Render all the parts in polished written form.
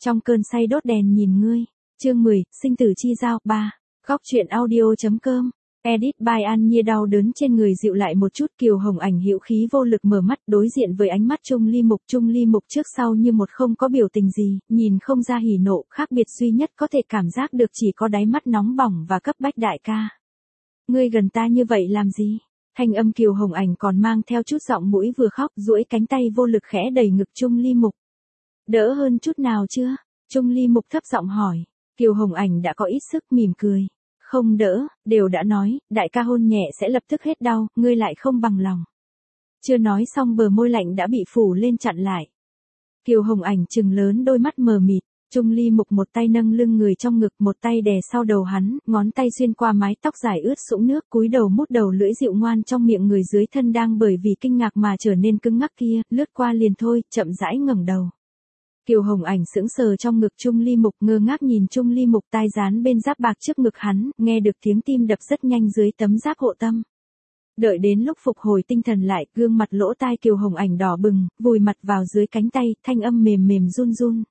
Trong cơn say đốt đèn nhìn ngươi. Chương 10, sinh tử chi giao 3. Góc truyện audio.com. Edit by An Nhiên. Đau đớn trên người dịu lại một chút, Kiều Hồng Ảnh hữu khí vô lực mở mắt đối diện với ánh mắt Trung Ly Mục. Trung Ly Mục trước sau như một không có biểu tình gì, nhìn không ra hỉ nộ, khác biệt duy nhất có thể cảm giác được chỉ có đáy mắt nóng bỏng và cấp bách. Đại ca, ngươi gần ta như vậy làm gì? Thanh âm Kiều Hồng Ảnh còn mang theo chút giọng mũi vừa khóc, duỗi cánh tay vô lực khẽ đẩy ngực Trung Ly Mục. Đỡ hơn chút nào chưa? Trung Ly Mục thấp giọng hỏi. Kiều Hồng Ảnh đã có ít sức mỉm cười. Không đỡ, đều đã nói, đại ca hôn nhẹ sẽ lập tức hết đau, ngươi lại không bằng lòng. Chưa nói xong bờ môi lạnh đã bị phủ lên chặn lại. Kiều Hồng Ảnh trừng lớn đôi mắt mờ mịt. Trung Ly Mục một tay nâng lưng người trong ngực, một tay đè sau đầu hắn, ngón tay xuyên qua mái tóc dài ướt sũng nước, cúi đầu mút đầu lưỡi dịu ngoan trong miệng người dưới thân đang bởi vì kinh ngạc mà trở nên cứng ngắc kia, lướt qua liền thôi, chậm rãi ngẩng đầu. Kiều Hồng Ảnh sững sờ trong ngực Trung Ly Mục, ngơ ngác nhìn Trung Ly Mục, tai dán bên giáp bạc trước ngực hắn, nghe được tiếng tim đập rất nhanh dưới tấm giáp hộ tâm. Đợi đến lúc phục hồi tinh thần lại, gương mặt lỗ tai Kiều Hồng Ảnh đỏ bừng, vùi mặt vào dưới cánh tay, thanh âm mềm mềm run run.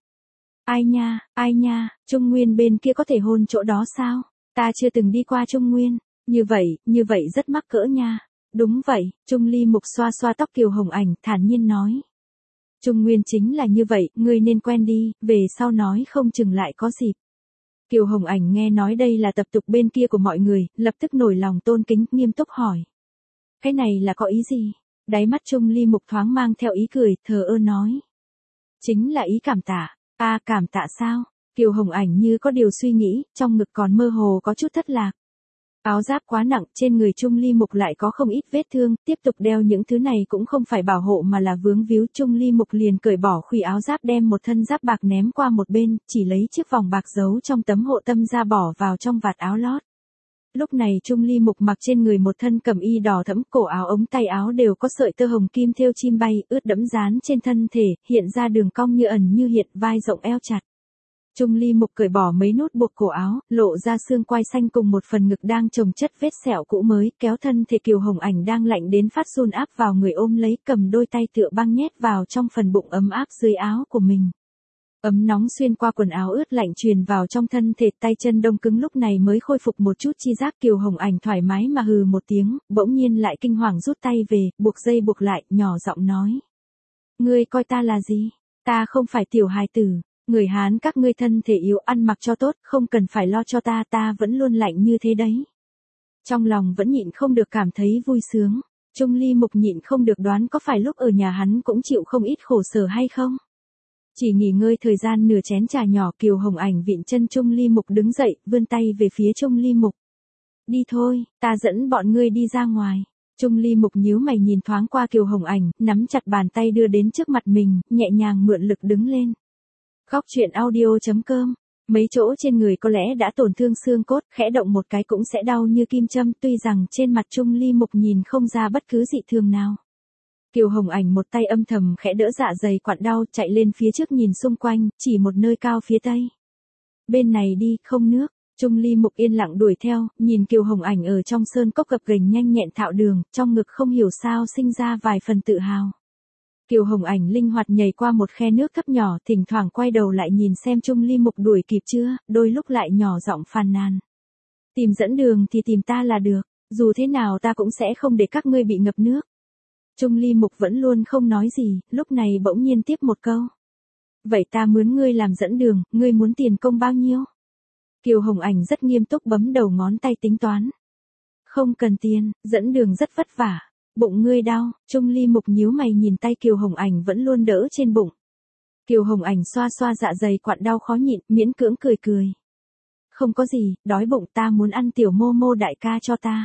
Ai nha, Trung Nguyên bên kia có thể hôn chỗ đó sao? Ta chưa từng đi qua Trung Nguyên, như vậy rất mắc cỡ nha. Đúng vậy, Trung Ly Mục xoa xoa tóc Kiều Hồng Ảnh, thản nhiên nói. Trung Nguyên chính là như vậy, ngươi nên quen đi, về sau nói không chừng lại có dịp. Kiều Hồng Ảnh nghe nói đây là tập tục bên kia của mọi người, lập tức nổi lòng tôn kính, nghiêm túc hỏi. Cái này là có ý gì? Đáy mắt Trung Ly Mục thoáng mang theo ý cười, thờ ơ nói. Chính là ý cảm tạ. À, cảm tạ sao? Kiều Hồng Ảnh như có điều suy nghĩ, trong ngực còn mơ hồ có chút thất lạc. Áo giáp quá nặng, trên người Trung Ly Mục lại có không ít vết thương, tiếp tục đeo những thứ này cũng không phải bảo hộ mà là vướng víu. Trung Ly Mục liền cởi bỏ khuy áo giáp, đem một thân giáp bạc ném qua một bên, chỉ lấy chiếc vòng bạc giấu trong tấm hộ tâm ra bỏ vào trong vạt áo lót. Lúc này Trung Ly Mục mặc trên người một thân cẩm y đỏ thẫm, cổ áo ống tay áo đều có sợi tơ hồng kim thêu chim bay, ướt đẫm dán trên thân thể, hiện ra đường cong như ẩn như hiện, vai rộng eo chặt. Trung Ly Mục cởi bỏ mấy nút buộc cổ áo, lộ ra xương quai xanh cùng một phần ngực đang chồng chất vết sẹo cũ mới, kéo thân thể Kiều Hồng Ảnh đang lạnh đến phát run áp vào người ôm lấy, cầm đôi tay tựa băng nhét vào trong phần bụng ấm áp dưới áo của mình. Ấm nóng xuyên qua quần áo ướt lạnh truyền vào trong thân thể, tay chân đông cứng lúc này mới khôi phục một chút chi giác. Kiều Hồng Ảnh thoải mái mà hừ một tiếng, bỗng nhiên lại kinh hoàng rút tay về, buộc dây buộc lại, nhỏ giọng nói. Ngươi coi ta là gì? Ta không phải tiểu hài tử. Người Hán các ngươi thân thể yếu, ăn mặc cho tốt, không cần phải lo cho ta, ta vẫn luôn lạnh như thế đấy. Trong lòng vẫn nhịn không được cảm thấy vui sướng. Trung Ly Mục nhịn không được đoán có phải lúc ở nhà hắn cũng chịu không ít khổ sở hay không. Chỉ nghỉ ngơi thời gian nửa chén trà nhỏ, Kiều Hồng Ảnh vịn chân Trung Ly Mục đứng dậy, vươn tay về phía Trung Ly Mục. Đi thôi, ta dẫn bọn ngươi đi ra ngoài. Trung Ly Mục nhíu mày nhìn thoáng qua Kiều Hồng Ảnh, nắm chặt bàn tay đưa đến trước mặt mình, nhẹ nhàng mượn lực đứng lên. Góc truyện audio.com. Mấy chỗ trên người có lẽ đã tổn thương xương cốt, khẽ động một cái cũng sẽ đau như kim châm, tuy rằng trên mặt Trung Ly Mục nhìn không ra bất cứ dị thường nào. Kiều Hồng Ảnh một tay âm thầm khẽ đỡ dạ dày quặn đau, chạy lên phía trước nhìn xung quanh, chỉ một nơi cao phía tây. Bên này đi, không nước. Trung Ly Mục yên lặng đuổi theo, nhìn Kiều Hồng Ảnh ở trong sơn cốc gập ghềnh nhanh nhẹn thạo đường, trong ngực không hiểu sao sinh ra vài phần tự hào. Kiều Hồng Ảnh linh hoạt nhảy qua một khe nước thấp nhỏ, thỉnh thoảng quay đầu lại nhìn xem Trung Ly Mục đuổi kịp chưa, đôi lúc lại nhỏ giọng phàn nàn. Tìm dẫn đường thì tìm ta là được, dù thế nào ta cũng sẽ không để các ngươi bị ngập nước. Trung Ly Mục vẫn luôn không nói gì, lúc này bỗng nhiên tiếp một câu. Vậy ta mướn ngươi làm dẫn đường, ngươi muốn tiền công bao nhiêu? Kiều Hồng Ảnh rất nghiêm túc bấm đầu ngón tay tính toán. Không cần tiền, dẫn đường rất vất vả. Bụng ngươi đau, Trung Ly Mục nhíu mày nhìn tay Kiều Hồng Ảnh vẫn luôn đỡ trên bụng. Kiều Hồng Ảnh xoa xoa dạ dày quặn đau khó nhịn, miễn cưỡng cười cười. Không có gì, đói bụng, ta muốn ăn tiểu mô mô đại ca cho ta.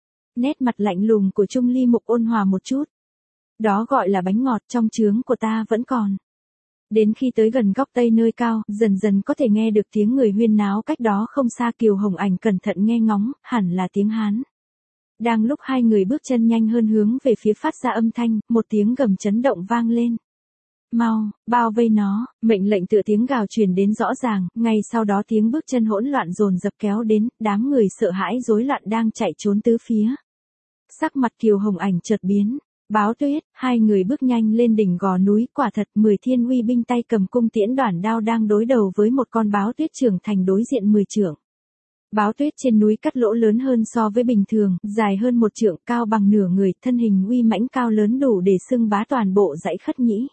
Nét mặt lạnh lùng của Trung Ly Mục ôn hòa một chút. Đó gọi là bánh ngọt, trong chướng của ta vẫn còn. Đến khi tới gần góc tây nơi cao, dần dần có thể nghe được tiếng người huyên náo cách đó không xa. Kiều Hồng Ảnh cẩn thận nghe ngóng, hẳn là tiếng Hán. Đang lúc hai người bước chân nhanh hơn hướng về phía phát ra âm thanh, một tiếng gầm chấn động vang lên. Mau, bao vây nó, mệnh lệnh tựa tiếng gào truyền đến rõ ràng, ngay sau đó tiếng bước chân hỗn loạn dồn dập kéo đến, đám người sợ hãi rối loạn đang chạy trốn tứ phía. Sắc mặt Kiều Hồng Ảnh chợt biến, Báo Tuyết, hai người bước nhanh lên đỉnh gò núi, quả thật 10 thiên uy binh tay cầm cung tiễn đoản đao đang đối đầu với một con báo tuyết trưởng thành đối diện 10 trượng. Báo tuyết trên núi cắt lỗ lớn hơn so với bình thường, dài hơn 1 trượng, cao bằng nửa người, thân hình uy mãnh cao lớn đủ để xưng bá toàn bộ dãy Khất Nhĩ.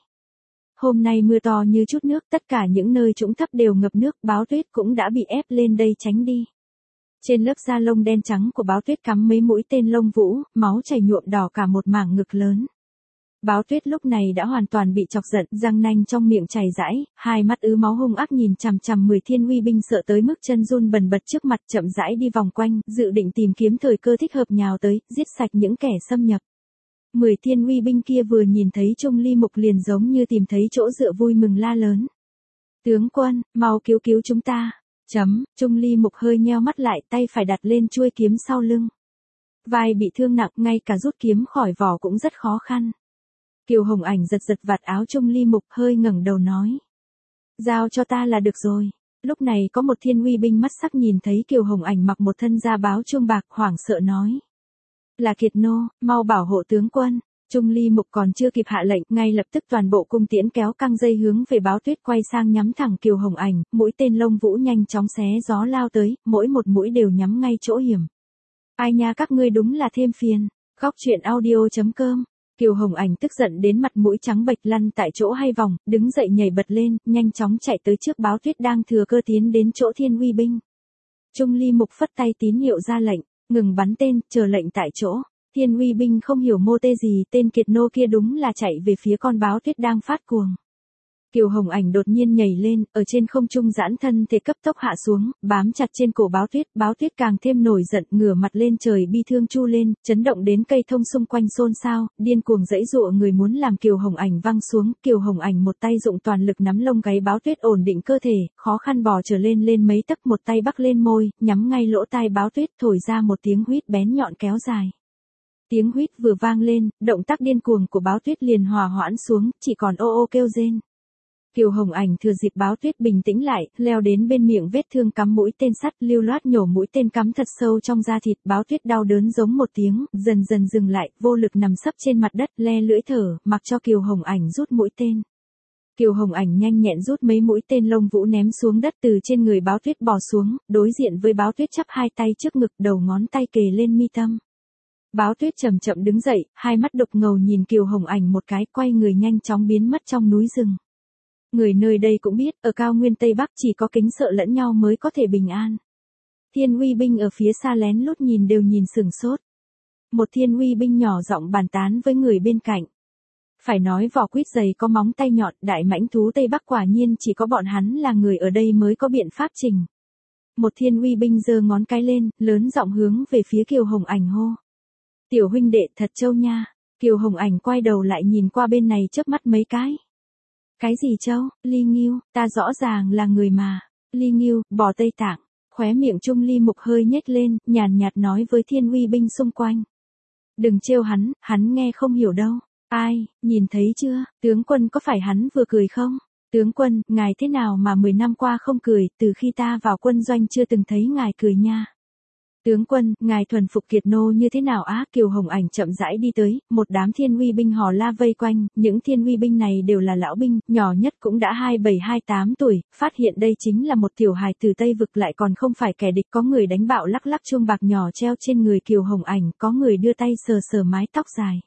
Hôm nay mưa to như chút nước, tất cả những nơi trũng thấp đều ngập nước, báo tuyết cũng đã bị ép lên đây tránh đi. Trên lớp da lông đen trắng của báo tuyết cắm mấy mũi tên lông vũ, máu chảy nhuộm đỏ cả một mảng ngực lớn. Báo tuyết lúc này đã hoàn toàn bị chọc giận, răng nanh trong miệng chảy rãi, hai mắt ứ máu hung ác nhìn chằm chằm 10 thiên uy binh sợ tới mức chân run bần bật trước mặt, chậm rãi đi vòng quanh, dự định tìm kiếm thời cơ thích hợp nhào tới, giết sạch những kẻ xâm nhập. 10 thiên uy binh kia vừa nhìn thấy Trung Ly Mục liền giống như tìm thấy chỗ dựa vui mừng la lớn. Tướng quân, mau cứu cứu chúng ta. Trung Ly Mục hơi nheo mắt lại, tay phải đặt lên chuôi kiếm sau lưng. Vai bị thương nặng, ngay cả rút kiếm khỏi vỏ cũng rất khó khăn. Kiều Hồng Ảnh giật giật vạt áo Trung Ly Mục, hơi ngẩng đầu nói. Giao cho ta là được rồi. Lúc này có một thiên uy binh mắt sắc nhìn thấy Kiều Hồng Ảnh mặc một thân da báo chuông bạc, hoảng sợ nói. Là Kiệt nô, mau bảo hộ tướng quân. Trung Ly Mục còn chưa kịp hạ lệnh, ngay lập tức toàn bộ cung tiễn kéo căng dây hướng về báo tuyết quay sang nhắm thẳng Kiều Hồng Ảnh, mũi tên lông vũ nhanh chóng xé gió lao tới, mỗi một mũi đều nhắm ngay chỗ hiểm. Ai nha, các ngươi đúng là thêm phiền. Góc truyện audio.com. Kiều Hồng Ảnh tức giận đến mặt mũi trắng bệch, lăn tại chỗ hai vòng, đứng dậy nhảy bật lên, nhanh chóng chạy tới trước báo tuyết đang thừa cơ tiến đến chỗ thiên uy binh. Trung Ly Mục phất tay tín hiệu ra lệnh, ngừng bắn tên, chờ lệnh tại chỗ. Thiên uy binh không hiểu mô tê gì, tên Kiệt nô kia đúng là chạy về phía con báo tuyết đang phát cuồng. Kiều Hồng Ảnh đột nhiên nhảy lên, ở trên không trung giãn thân thể cấp tốc hạ xuống, bám chặt trên cổ báo tuyết càng thêm nổi giận, ngửa mặt lên trời bi thương chu lên, chấn động đến cây thông xung quanh xôn xao, điên cuồng giãy giụa người muốn làm Kiều Hồng Ảnh văng xuống. Kiều Hồng Ảnh một tay dụng toàn lực nắm lông gáy báo tuyết ổn định cơ thể, khó khăn bò trở lên mấy tấc, một tay bắc lên môi, nhắm ngay lỗ tai báo tuyết thổi ra một tiếng huýt bén nhọn kéo dài. Tiếng huýt vừa vang lên, động tác điên cuồng của báo tuyết liền hòa hoãn xuống, chỉ còn ô ô kêu rên. Kiều Hồng Ảnh thừa dịp báo tuyết bình tĩnh lại, leo đến bên miệng vết thương cắm mũi tên sắt, lưu loát nhổ mũi tên cắm thật sâu trong da thịt. Báo tuyết đau đớn giống một tiếng, dần dần dừng lại, vô lực nằm sấp trên mặt đất, le lưỡi thở, mặc cho Kiều Hồng Ảnh rút mũi tên. Kiều Hồng Ảnh nhanh nhẹn rút mấy mũi tên lông vũ ném xuống đất, từ trên người báo tuyết bò xuống, đối diện với báo tuyết chắp hai tay trước ngực, đầu ngón tay kề lên mi tâm. Báo tuyết chậm chậm đứng dậy, hai mắt đục ngầu nhìn Kiều Hồng Ảnh một cái, quay người nhanh chóng biến mất trong núi rừng. Người nơi đây cũng biết, ở cao nguyên Tây Bắc chỉ có kính sợ lẫn nhau mới có thể bình an. Thiên uy binh ở phía xa lén lút nhìn đều nhìn sửng sốt. Một thiên uy binh nhỏ giọng bàn tán với người bên cạnh. Phải nói vỏ quýt dày có móng tay nhọn, đại mãnh thú Tây Bắc quả nhiên chỉ có bọn hắn là người ở đây mới có biện pháp trình. Một thiên uy binh giơ ngón cái lên, lớn giọng hướng về phía Kiều Hồng Ảnh hô. Tiểu huynh đệ thật trâu nha. Kiều Hồng Ảnh quay đầu lại nhìn qua bên này chớp mắt mấy cái. Cái gì trâu, Ly Nghiêu, ta rõ ràng là người mà. Ly Nghiêu, bò Tây Tạng. Khóe miệng Trung Ly Mục hơi nhếch lên, nhàn nhạt nói với thiên uy binh xung quanh. Đừng trêu hắn nghe không hiểu đâu. Ai, nhìn thấy chưa, tướng quân có phải hắn vừa cười không? Tướng quân, ngài thế nào mà 10 năm qua không cười, từ khi ta vào quân doanh chưa từng thấy ngài cười nha. Tướng quân, ngài thuần phục Kiệt nô như thế nào á? Kiều Hồng Ảnh chậm rãi đi tới, một đám thiên uy binh hò la vây quanh, những thiên uy binh này đều là lão binh, nhỏ nhất cũng đã 27-28 tuổi, phát hiện đây chính là một tiểu hài từ Tây Vực lại còn không phải kẻ địch, có người đánh bạo lắc lắc chuông bạc nhỏ treo trên người Kiều Hồng Ảnh, có người đưa tay sờ sờ mái tóc dài.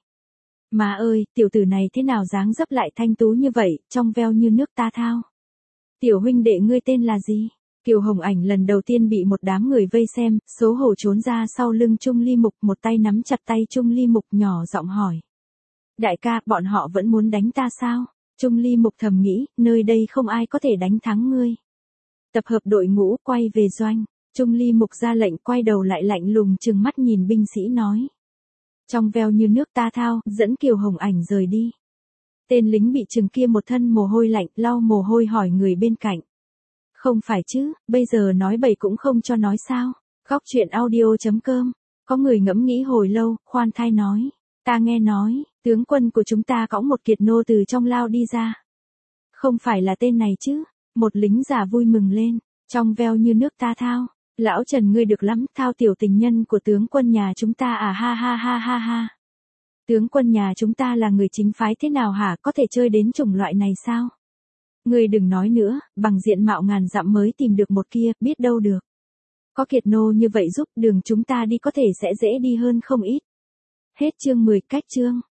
Má ơi, tiểu tử này thế nào dáng dấp lại thanh tú như vậy, trong veo như nước ta thao. Tiểu huynh đệ ngươi tên là gì? Kiều Hồng Ảnh lần đầu tiên bị một đám người vây xem, xấu hổ trốn ra sau lưng Trung Ly Mục, một tay nắm chặt tay Trung Ly Mục nhỏ giọng hỏi. Đại ca, bọn họ vẫn muốn đánh ta sao? Trung Ly Mục thầm nghĩ, nơi đây không ai có thể đánh thắng ngươi. Tập hợp đội ngũ, quay về doanh. Trung Ly Mục ra lệnh, quay đầu lại lạnh lùng trừng mắt nhìn binh sĩ nói. Trong veo như nước ta thao, dẫn Kiều Hồng Ảnh rời đi. Tên lính bị trừng kia một thân mồ hôi lạnh, lau mồ hôi hỏi người bên cạnh. Không phải chứ, bây giờ nói bậy cũng không cho nói sao. Góc truyện audio.com. Có người ngẫm nghĩ hồi lâu, khoan thai nói. Ta nghe nói, tướng quân của chúng ta cõng một kiệt nô từ trong lao đi ra. Không phải là tên này chứ. Một lính già vui mừng lên. Trong veo như nước ta thao. Lão Trần ngươi được lắm, thao tiểu tình nhân của tướng quân nhà chúng ta à, ha ha ha ha ha. Tướng quân nhà chúng ta là người chính phái thế nào hả, có thể chơi đến chủng loại này sao? Ngươi đừng nói nữa, bằng diện mạo ngàn dặm mới tìm được một kia, biết đâu được. Có Kiệt nô như vậy giúp đường chúng ta đi có thể sẽ dễ đi hơn không ít. Hết chương 10 cách chương.